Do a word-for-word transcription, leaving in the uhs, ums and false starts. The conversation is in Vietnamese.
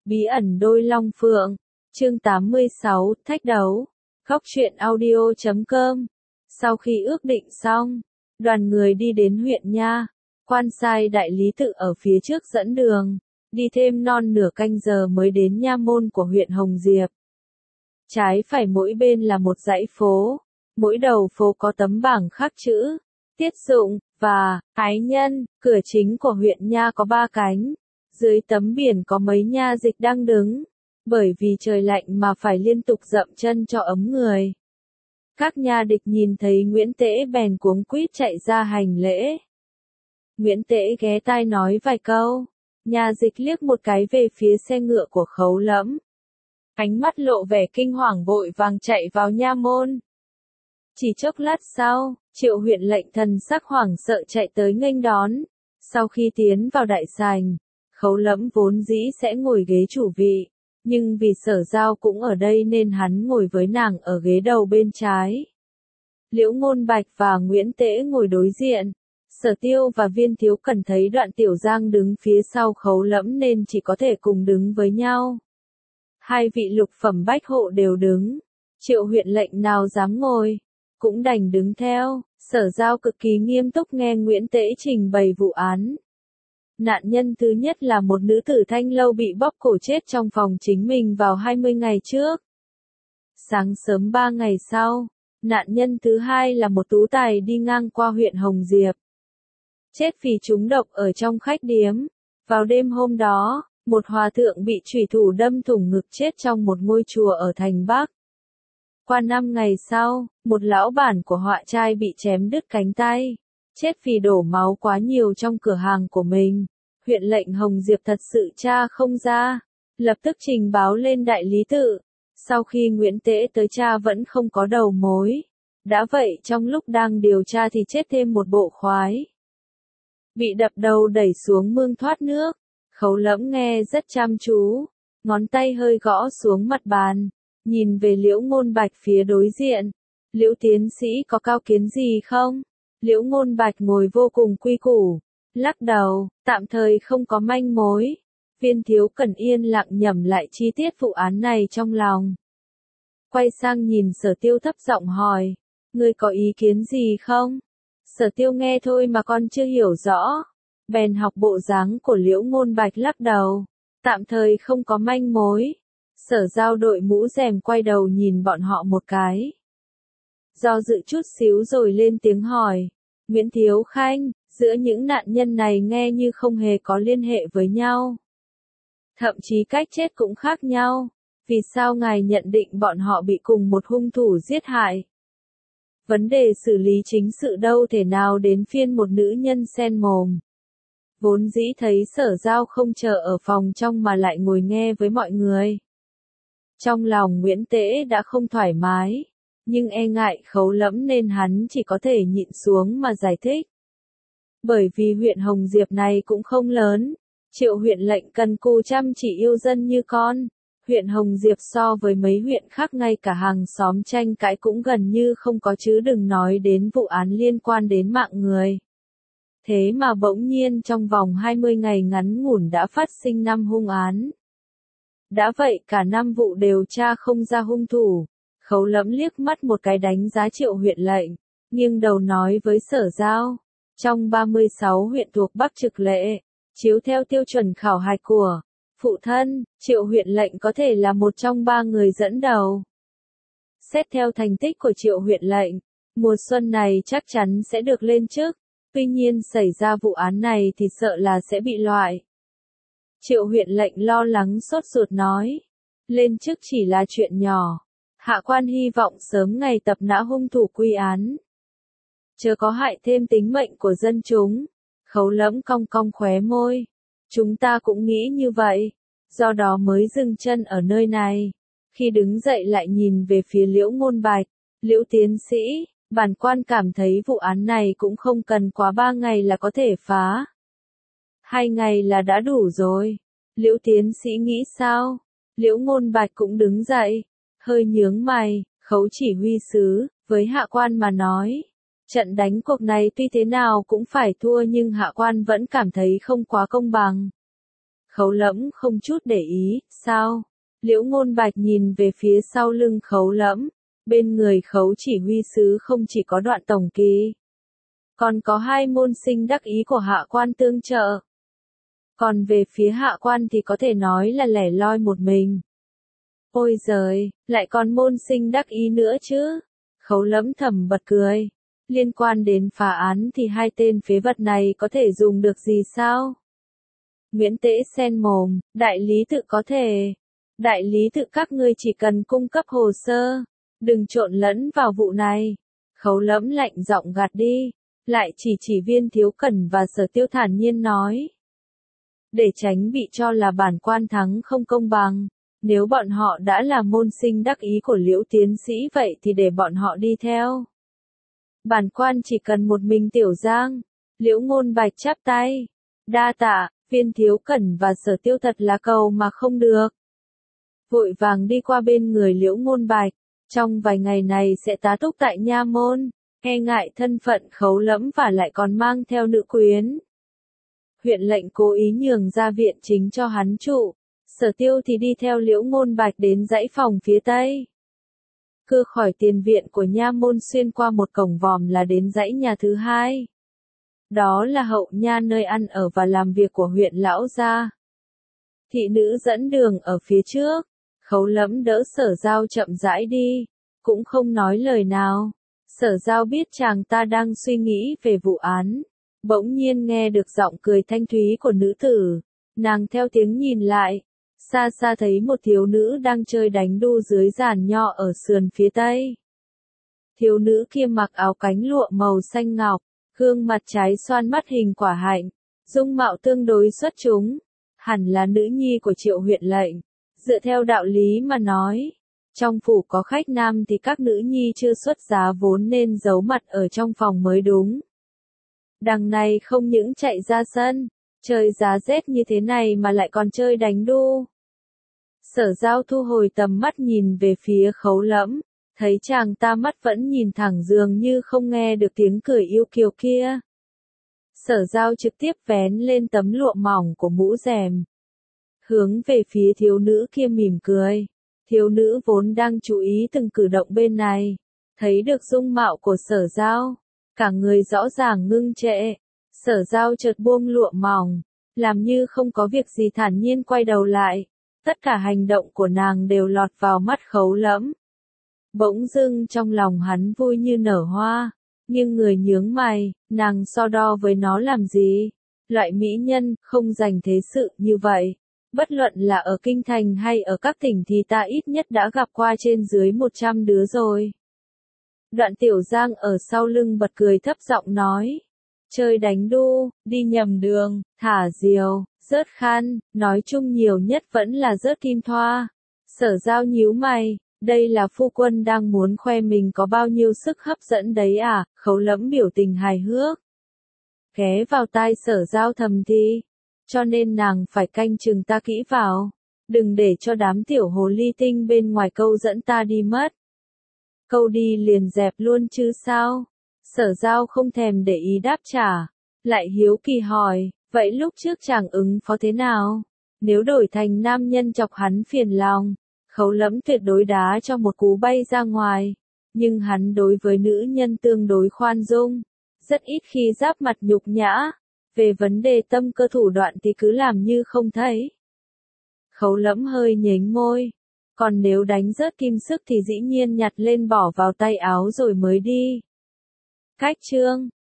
Bí ẩn đôi long phượng, chương tám mươi sáu, thách đấu, góc truyện audio chấm com. Sau khi ước định xong, đoàn người đi đến huyện Nha, quan sai đại lý tự ở phía trước dẫn đường, đi thêm non nửa canh giờ mới đến nha môn của huyện Hồng Diệp. Trái phải mỗi bên là một dãy phố, mỗi đầu phố có tấm bảng khắc chữ, tiết dụng, và, ái nhân, cửa chính của huyện Nha có ba cánh. Dưới tấm biển có mấy nha dịch đang đứng, bởi vì trời lạnh mà phải liên tục dậm chân cho ấm người. Các nha địch nhìn thấy Nguyễn Tễ bèn cuống quýt chạy ra hành lễ. Nguyễn Tễ ghé tai nói vài câu, nha dịch liếc một cái về phía xe ngựa của Khấu Lẫm. Ánh mắt lộ vẻ kinh hoàng vội vàng chạy vào nha môn. Chỉ chốc lát sau, Triệu huyện lệnh thần sắc hoảng sợ chạy tới nghênh đón. Sau khi tiến vào đại sảnh, Khấu Lẫm vốn dĩ sẽ ngồi ghế chủ vị, nhưng vì Sở Giao cũng ở đây nên hắn ngồi với nàng ở ghế đầu bên trái. Liễu Ngôn Bạch và Nguyễn Tễ ngồi đối diện. Sở Tiêu và Viên Thiếu Cần thấy Đoạn Tiểu Giang đứng phía sau Khấu Lẫm nên chỉ có thể cùng đứng với nhau. Hai vị lục phẩm bách hộ đều đứng, Triệu huyện lệnh nào dám ngồi, cũng đành đứng theo. Sở Giao cực kỳ nghiêm túc nghe Nguyễn Tễ trình bày vụ án. Nạn nhân thứ nhất là một nữ tử Thanh Lâu bị bóp cổ chết trong phòng chính mình vào hai mươi ngày trước. Sáng sớm ba ngày sau, nạn nhân thứ hai là một tú tài đi ngang qua huyện Hồng Diệp. Chết vì trúng độc ở trong khách điếm. Vào đêm hôm đó, một hòa thượng bị chủy thủ đâm thủng ngực chết trong một ngôi chùa ở thành Bắc. Qua năm ngày sau, một lão bản của họa trai bị chém đứt cánh tay, chết vì đổ máu quá nhiều trong cửa hàng của mình. Huyện lệnh Hồng Diệp thật sự tra không ra, lập tức trình báo lên đại lý tự. Sau khi Nguyễn Tễ tới tra vẫn không có đầu mối. Đã vậy trong lúc đang điều tra thì chết thêm một bộ khoái. Bị đập đầu đẩy xuống mương thoát nước. Khấu Lẫm nghe rất chăm chú, ngón tay hơi gõ xuống mặt bàn, nhìn về Liễu Ngôn Bạch phía đối diện. Liễu tiến sĩ có cao kiến gì không? Liễu Ngôn Bạch ngồi vô cùng quy củ, lắc đầu, tạm thời không có manh mối. Viên Thiếu Cần yên lặng nhẩm lại chi tiết vụ án này trong lòng. Quay sang nhìn Sở Tiêu thấp giọng hỏi, ngươi có ý kiến gì không? Sở Tiêu nghe thôi mà con chưa hiểu rõ, bèn học bộ dáng của Liễu Ngôn Bạch lắc đầu, tạm thời không có manh mối. Sở Giao đội mũ rèm quay đầu nhìn bọn họ một cái. Do dự chút xíu rồi lên tiếng hỏi, Nguyễn Thiếu Khanh, giữa những nạn nhân này nghe như không hề có liên hệ với nhau. Thậm chí cách chết cũng khác nhau, vì sao ngài nhận định bọn họ bị cùng một hung thủ giết hại? Vấn đề xử lý chính sự đâu thể nào đến phiên một nữ nhân sen mồm. Vốn dĩ thấy Sở Giao không chờ ở phòng trong mà lại ngồi nghe với mọi người. Trong lòng Nguyễn Tễ đã không thoải mái, nhưng e ngại Khấu Lẫm nên hắn chỉ có thể nhịn xuống mà giải thích. Bởi vì huyện Hồng Diệp này cũng không lớn, Triệu huyện lệnh cần cù chăm chỉ yêu dân như con. Huyện Hồng Diệp so với mấy huyện khác ngay cả hàng xóm tranh cãi cũng gần như không có chứ đừng nói đến vụ án liên quan đến mạng người. Thế mà bỗng nhiên trong vòng hai mươi ngày ngắn ngủn đã phát sinh năm hung án. Đã vậy cả năm vụ đều tra không ra hung thủ. Khấu Lẫm liếc mắt một cái đánh giá Triệu huyện lệnh, nghiêng đầu nói với Sở Giao, trong ba mươi sáu huyện thuộc Bắc Trực Lệ, chiếu theo tiêu chuẩn khảo hạch của phụ thân, Triệu huyện lệnh có thể là một trong ba người dẫn đầu. Xét theo thành tích của Triệu huyện lệnh, mùa xuân này chắc chắn sẽ được lên chức, tuy nhiên xảy ra vụ án này thì sợ là sẽ bị loại. Triệu huyện lệnh lo lắng sốt ruột nói, lên chức chỉ là chuyện nhỏ, hạ quan hy vọng sớm ngày tập nã hung thủ quy án, chớ có hại thêm tính mệnh của dân chúng. Khấu Lẫm cong cong khóe môi, chúng ta cũng nghĩ như vậy, do đó mới dừng chân ở nơi này. Khi đứng dậy lại nhìn về phía Liễu Ngôn Bạch, Liễu tiến sĩ, bản quan cảm thấy vụ án này cũng không cần quá ba ngày là có thể phá. Hai ngày là đã đủ rồi. Liễu tiến sĩ nghĩ sao? Liễu Ngôn Bạch cũng đứng dậy, hơi nhướng mày, Khấu chỉ huy sứ, với hạ quan mà nói, trận đánh cuộc này tuy thế nào cũng phải thua nhưng hạ quan vẫn cảm thấy không quá công bằng. Khấu Lẫm không chút để ý, sao? Liễu Ngôn Bạch nhìn về phía sau lưng Khấu Lẫm, bên người Khấu chỉ huy sứ không chỉ có Đoạn tổng kỳ, còn có hai môn sinh đắc ý của hạ quan tương trợ. Còn về phía hạ quan thì có thể nói là lẻ loi một mình. Ôi giời, lại còn môn sinh đắc ý nữa chứ. Khấu Lẫm thầm bật cười. Liên quan đến phá án thì hai tên phế vật này có thể dùng được gì sao? Nguyễn Tế sen mồm, đại lý tự có thể. Đại lý tự các ngươi chỉ cần cung cấp hồ sơ, đừng trộn lẫn vào vụ này. Khấu Lẫm lạnh giọng gạt đi, lại chỉ chỉ Viên Thiếu Cẩn và Sở Tiêu thản nhiên nói. Để tránh bị cho là bản quan thắng không công bằng, nếu bọn họ đã là môn sinh đắc ý của Liễu tiến sĩ vậy thì để bọn họ đi theo. Bản quan chỉ cần một mình Tiểu Giang. Liễu Ngôn Bạch chắp tay. Đa tạ, Viên Thiếu Cẩn và Sở Tiêu thật là cầu mà không được. Vội vàng đi qua bên người Liễu Ngôn Bạch, trong vài ngày này sẽ tá túc tại nha môn, e ngại thân phận Khấu Lẫm và lại còn mang theo nữ quyến. Huyện lệnh cố ý nhường ra viện chính cho hắn trụ, Sở Tiêu thì đi theo Liễu Ngôn Bạch đến dãy phòng phía tây. Cưa khỏi tiền viện của nha môn xuyên qua một cổng vòm là đến dãy nhà thứ hai. Đó là hậu nha nơi ăn ở và làm việc của huyện lão gia. Thị nữ dẫn đường ở phía trước, Khấu Lẫm đỡ Sở Giao chậm rãi đi, cũng không nói lời nào. Sở Giao biết chàng ta đang suy nghĩ về vụ án, bỗng nhiên nghe được giọng cười thanh thúy của nữ tử, nàng theo tiếng nhìn lại, xa xa thấy một thiếu nữ đang chơi đánh đu dưới giàn nho ở sườn phía tây. Thiếu nữ kia mặc áo cánh lụa màu xanh ngọc, gương mặt trái xoan mắt hình quả hạnh, dung mạo tương đối xuất chúng, hẳn là nữ nhi của Triệu huyện lệnh. Dựa theo đạo lý mà nói, trong phủ có khách nam thì các nữ nhi chưa xuất giá vốn nên giấu mặt ở trong phòng mới đúng. Đằng này không những chạy ra sân, trời giá rét như thế này mà lại còn chơi đánh đu. Sở Giao thu hồi tầm mắt nhìn về phía Khấu Lẫm, thấy chàng ta mắt vẫn nhìn thẳng dường như không nghe được tiếng cười yêu kiều kia. Sở Giao trực tiếp vén lên tấm lụa mỏng của mũ rèm, hướng về phía thiếu nữ kia mỉm cười. Thiếu nữ vốn đang chú ý từng cử động bên này, thấy được dung mạo của Sở Giao, cả người rõ ràng ngưng trệ. Sở Giao chợt buông lụa mỏng, làm như không có việc gì thản nhiên quay đầu lại. Tất cả hành động của nàng đều lọt vào mắt Khấu Lẫm. Bỗng dưng trong lòng hắn vui như nở hoa, nhưng người nhướng mày, nàng so đo với nó làm gì? Loại mỹ nhân không dành thế sự như vậy, bất luận là ở kinh thành hay ở các tỉnh thì ta ít nhất đã gặp qua trên dưới một trăm đứa rồi. Đoạn Tiểu Giang ở sau lưng bật cười thấp giọng nói, chơi đánh đu, đi nhầm đường, thả diều, rớt khăn, nói chung nhiều nhất vẫn là rớt kim thoa. Sở Giao nhíu mày, đây là phu quân đang muốn khoe mình có bao nhiêu sức hấp dẫn đấy à? Khấu Lẫm biểu tình hài hước, ghé vào tai Sở Giao thầm thì, cho nên nàng phải canh chừng ta kỹ vào, đừng để cho đám tiểu hồ ly tinh bên ngoài câu dẫn ta đi mất. Câu đi liền dẹp luôn chứ sao? Sở Giao không thèm để ý đáp trả, lại hiếu kỳ hỏi, vậy lúc trước chàng ứng phó thế nào? Nếu đổi thành nam nhân chọc hắn phiền lòng, Khấu Lẫm tuyệt đối đá cho một cú bay ra ngoài, nhưng hắn đối với nữ nhân tương đối khoan dung, rất ít khi giáp mặt nhục nhã, về vấn đề tâm cơ thủ đoạn thì cứ làm như không thấy. Khấu Lẫm hơi nhếch môi, còn nếu đánh rớt kim sức thì dĩ nhiên nhặt lên bỏ vào tay áo rồi mới đi. Cách chương